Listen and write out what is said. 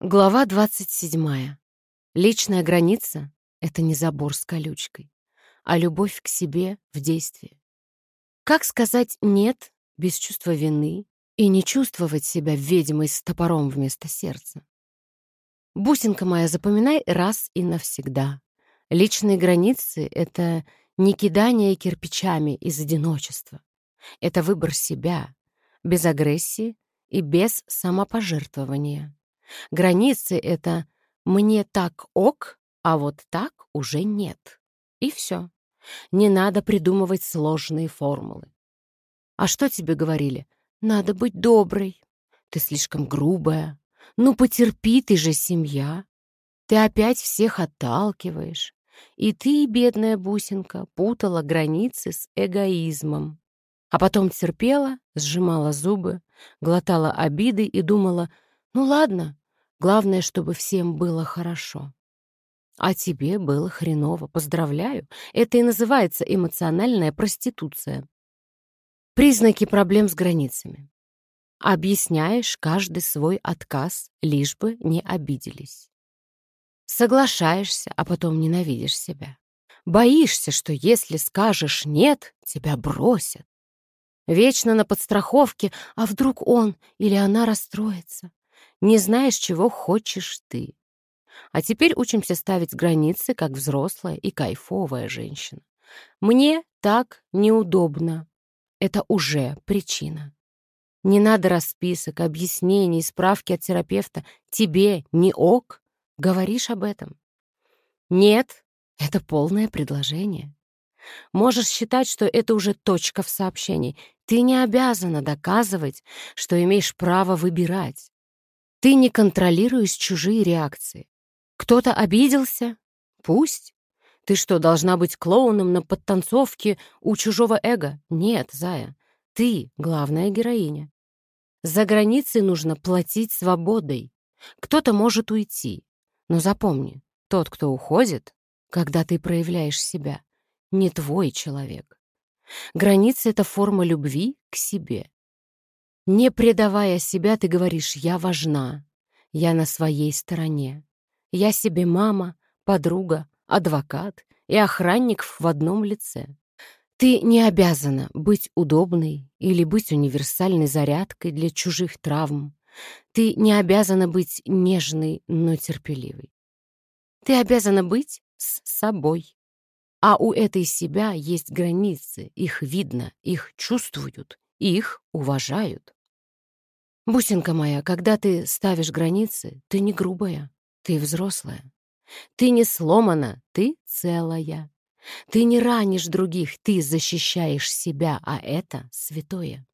Глава 27. Личная граница — это не забор с колючкой, а любовь к себе в действии. Как сказать «нет» без чувства вины и не чувствовать себя ведьмой с топором вместо сердца? Бусинка моя, запоминай раз и навсегда. Личные границы — это не кидание кирпичами из одиночества. Это выбор себя, без агрессии и без самопожертвования. Границы — это «мне так ок, а вот так уже нет». И все. Не надо придумывать сложные формулы. А что тебе говорили? Надо быть доброй. Ты слишком грубая. Ну, потерпи, ты же семья. Ты опять всех отталкиваешь. И ты, бедная бусинка, путала границы с эгоизмом. А потом терпела, сжимала зубы, глотала обиды и думала, ну ладно, главное, чтобы всем было хорошо. А тебе было хреново, поздравляю. Это и называется эмоциональная проституция. Признаки проблем с границами. Объясняешь каждый свой отказ, лишь бы не обиделись. Соглашаешься, а потом ненавидишь себя. Боишься, что если скажешь «нет», тебя бросят. Вечно на подстраховке, а вдруг он или она расстроится. Не знаешь, чего хочешь ты. А теперь учимся ставить границы, как взрослая и кайфовая женщина. Мне так неудобно. Это уже причина. Не надо расписок, объяснений, справки от терапевта. Тебе не ок? Говоришь об этом? Нет, это полное предложение. Можешь считать, что это уже точка в сообщении. Ты не обязана доказывать, что имеешь право выбирать. Ты не контролируешь чужие реакции. Кто-то обиделся? Пусть. Ты что, должна быть клоуном на подтанцовке у чужого эго? Нет, зая. Ты главная героиня. За границей нужно платить свободой. Кто-то может уйти. Но запомни, тот, кто уходит, когда ты проявляешь себя, не твой человек. Границы — это форма любви к себе. Не предавая себя, ты говоришь «я важна», «я на своей стороне», «я себе мама», подруга, адвокат и охранник в одном лице. Ты не обязана быть удобной или быть универсальной зарядкой для чужих травм. Ты не обязана быть нежной, но терпеливой. Ты обязана быть с собой. А у этой себя есть границы, их видно, их чувствуют, их уважают. Бусинка моя, когда ты ставишь границы, ты не грубая, ты взрослая. Ты не сломана, ты целая. Ты не ранишь других, ты защищаешь себя, а это святое.